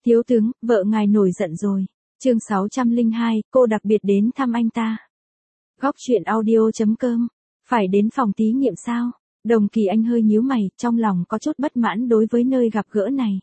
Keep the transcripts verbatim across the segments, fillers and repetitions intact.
Thiếu tướng, vợ ngài nổi giận rồi. Chương sáu trăm lẻ hai, cô đặc biệt đến thăm anh ta. Góc truyện audio chấm com. Phải đến phòng thí nghiệm sao? Đồng Kỳ Anh hơi nhíu mày, trong lòng có chút bất mãn đối với nơi gặp gỡ này.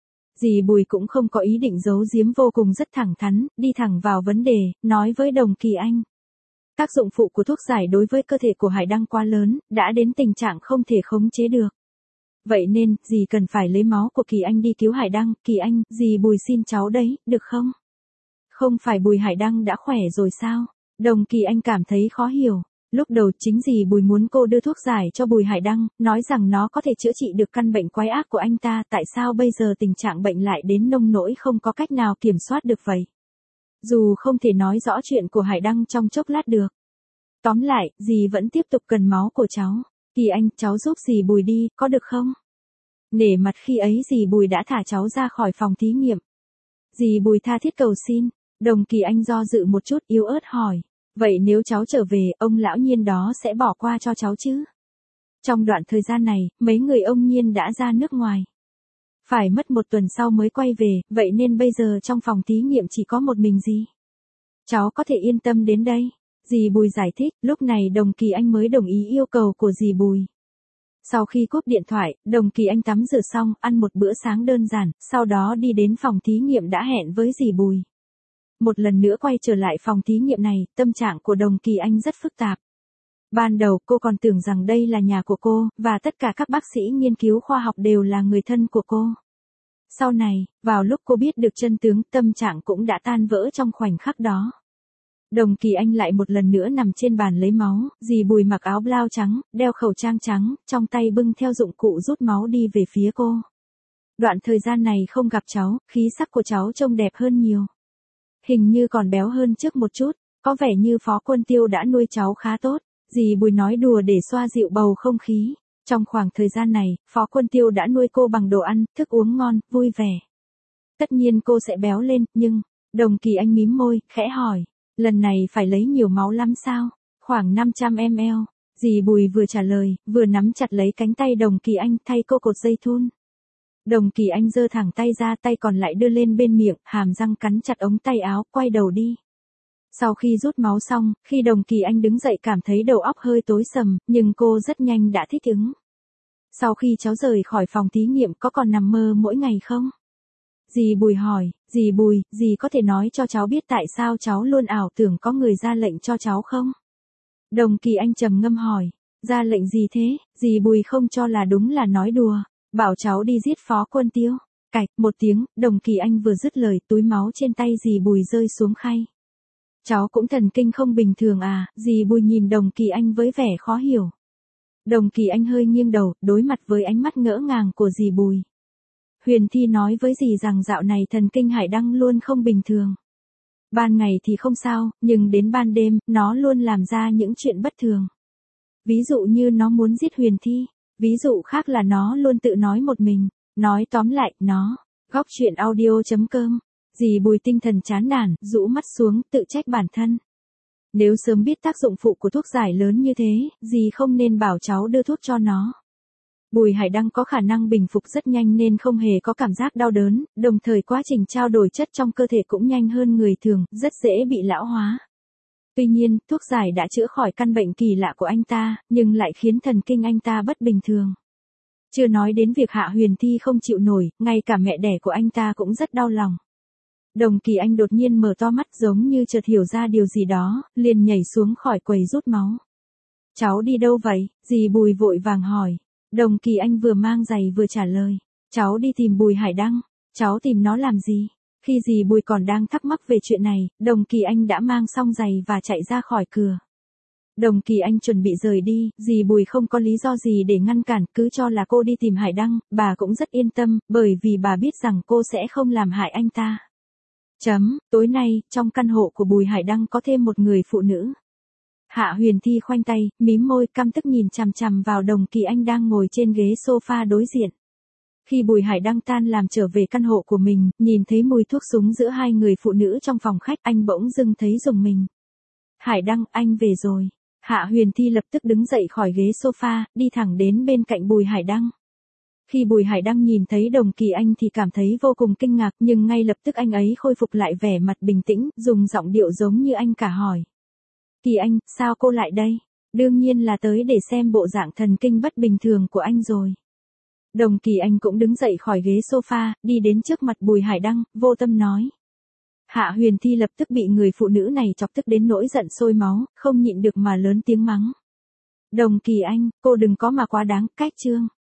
Dì Bùi cũng không có ý định giấu giếm, vô cùng rất thẳng thắn, đi thẳng vào vấn đề, nói với Đồng Kỳ Anh. Tác dụng phụ của thuốc giải đối với cơ thể của Hải Đăng quá lớn, đã đến tình trạng không thể khống chế được. Vậy nên, dì cần phải lấy máu của Kỳ Anh đi cứu Hải Đăng. Kỳ Anh, dì Bùi xin cháu đấy, được không? Không phải Bùi Hải Đăng đã khỏe rồi sao? Đồng Kỳ Anh cảm thấy khó hiểu. Lúc đầu chính dì Bùi muốn cô đưa thuốc giải cho Bùi Hải Đăng, nói rằng nó có thể chữa trị được căn bệnh quái ác của anh ta. Tại sao bây giờ tình trạng bệnh lại đến nông nỗi không có cách nào kiểm soát được vậy? Dù không thể nói rõ chuyện của Hải Đăng trong chốc lát được. Tóm lại, dì vẫn tiếp tục cần máu của cháu. Kỳ Anh, cháu giúp dì Bùi đi, có được không? Nể mặt khi ấy dì Bùi đã thả cháu ra khỏi phòng thí nghiệm. Dì Bùi tha thiết cầu xin. Đồng Kỳ Anh do dự một chút, yếu ớt hỏi. Vậy nếu cháu trở về, ông lão Nhiên đó sẽ bỏ qua cho cháu chứ? Trong đoạn thời gian này, mấy người ông Nhiên đã ra nước ngoài. Phải mất một tuần sau mới quay về, vậy nên bây giờ trong phòng thí nghiệm chỉ có một mình dì. Cháu có thể yên tâm đến đây. Dì Bùi giải thích, lúc này Đồng Kỳ Anh mới đồng ý yêu cầu của dì Bùi. Sau khi cúp điện thoại, Đồng Kỳ Anh tắm rửa xong, ăn một bữa sáng đơn giản, sau đó đi đến phòng thí nghiệm đã hẹn với dì Bùi. Một lần nữa quay trở lại phòng thí nghiệm này, tâm trạng của Đồng Kỳ Anh rất phức tạp. Ban đầu cô còn tưởng rằng đây là nhà của cô, và tất cả các bác sĩ nghiên cứu khoa học đều là người thân của cô. Sau này, vào lúc cô biết được chân tướng, tâm trạng cũng đã tan vỡ trong khoảnh khắc đó. Đồng Kỳ Anh lại một lần nữa nằm trên bàn lấy máu, dì Bùi mặc áo blau trắng, đeo khẩu trang trắng, trong tay bưng theo dụng cụ rút máu đi về phía cô. Đoạn thời gian này không gặp cháu, khí sắc của cháu trông đẹp hơn nhiều. Hình như còn béo hơn trước một chút, có vẻ như Phó Quân Tiêu đã nuôi cháu khá tốt. Dì Bùi nói đùa để xoa dịu bầu không khí. Trong khoảng thời gian này, Phó Quân Tiêu đã nuôi cô bằng đồ ăn, thức uống ngon, vui vẻ. Tất nhiên cô sẽ béo lên, nhưng... Đồng Kỳ Anh mím môi, khẽ hỏi. Lần này phải lấy nhiều máu lắm sao? Khoảng năm trăm mi li lít. Dì Bùi vừa trả lời, vừa nắm chặt lấy cánh tay Đồng Kỳ Anh thay cô cột dây thun. Đồng Kỳ Anh giơ thẳng tay ra, tay còn lại đưa lên bên miệng, hàm răng cắn chặt ống tay áo, quay đầu đi. Sau khi rút máu xong, khi Đồng Kỳ Anh đứng dậy cảm thấy đầu óc hơi tối sầm, nhưng cô rất nhanh đã thích ứng. Sau khi cháu rời khỏi phòng thí nghiệm có còn nằm mơ mỗi ngày không? Dì Bùi hỏi, dì Bùi, dì có thể nói cho cháu biết tại sao cháu luôn ảo tưởng có người ra lệnh cho cháu không? Đồng Kỳ Anh trầm ngâm hỏi, ra lệnh gì thế? Dì Bùi không cho là đúng là nói đùa, bảo cháu đi giết Phó Quân Tiêu. Cạch, một tiếng, Đồng Kỳ Anh vừa dứt lời, túi máu trên tay dì Bùi rơi xuống khay. Cháu cũng thần kinh không bình thường à? Dì Bùi nhìn Đồng Kỳ Anh với vẻ khó hiểu. Đồng Kỳ Anh hơi nghiêng đầu, đối mặt với ánh mắt ngỡ ngàng của dì Bùi. Huyền Thi nói với dì rằng dạo này thần kinh Hải Đăng luôn không bình thường. Ban ngày thì không sao, nhưng đến ban đêm, nó luôn làm ra những chuyện bất thường. Ví dụ như nó muốn giết Huyền Thi, ví dụ khác là nó luôn tự nói một mình, nói tóm lại, nó. Góc truyện audio chấm com. Dì Bùi tinh thần chán nản, rũ mắt xuống, tự trách bản thân. Nếu sớm biết tác dụng phụ của thuốc giải lớn như thế, dì không nên bảo cháu đưa thuốc cho nó. Bùi Hải Đăng có khả năng bình phục rất nhanh nên không hề có cảm giác đau đớn, đồng thời quá trình trao đổi chất trong cơ thể cũng nhanh hơn người thường, rất dễ bị lão hóa. Tuy nhiên, thuốc giải đã chữa khỏi căn bệnh kỳ lạ của anh ta, nhưng lại khiến thần kinh anh ta bất bình thường. Chưa nói đến việc Hạ Huyền Thi không chịu nổi, ngay cả mẹ đẻ của anh ta cũng rất đau lòng. Đồng Kỳ Anh đột nhiên mở to mắt giống như chợt hiểu ra điều gì đó, liền nhảy xuống khỏi quầy rút máu. Cháu đi đâu vậy? Dì Bùi vội vàng hỏi. Đồng Kỳ Anh vừa mang giày vừa trả lời. Cháu đi tìm Bùi Hải Đăng. Cháu tìm nó làm gì? Khi dì Bùi còn đang thắc mắc về chuyện này, Đồng Kỳ Anh đã mang xong giày và chạy ra khỏi cửa. Đồng Kỳ Anh chuẩn bị rời đi, dì Bùi không có lý do gì để ngăn cản, cứ cho là cô đi tìm Hải Đăng, bà cũng rất yên tâm, bởi vì bà biết rằng cô sẽ không làm hại anh ta. Chấm, tối nay, trong căn hộ của Bùi Hải Đăng có thêm một người phụ nữ. Hạ Huyền Thi khoanh tay, mím môi, căm tức nhìn chằm chằm vào Đồng Kỳ Anh đang ngồi trên ghế sofa đối diện. Khi Bùi Hải Đăng tan làm trở về căn hộ của mình, nhìn thấy mùi thuốc súng giữa hai người phụ nữ trong phòng khách, anh bỗng dưng thấy rùng mình. Hải Đăng, anh về rồi. Hạ Huyền Thi lập tức đứng dậy khỏi ghế sofa, đi thẳng đến bên cạnh Bùi Hải Đăng. Khi Bùi Hải Đăng nhìn thấy Đồng Kỳ Anh thì cảm thấy vô cùng kinh ngạc, nhưng ngay lập tức anh ấy khôi phục lại vẻ mặt bình tĩnh, dùng giọng điệu giống như anh cả hỏi. Kỳ Anh, sao cô lại đây? Đương nhiên là tới để xem bộ dạng thần kinh bất bình thường của anh rồi. Đồng Kỳ Anh cũng đứng dậy khỏi ghế sofa, đi đến trước mặt Bùi Hải Đăng, vô tâm nói. Hạ Huyền Thi lập tức bị người phụ nữ này chọc tức đến nỗi giận sôi máu, không nhịn được mà lớn tiếng mắng. Đồng Kỳ Anh, cô đừng có mà quá đáng, cách trương.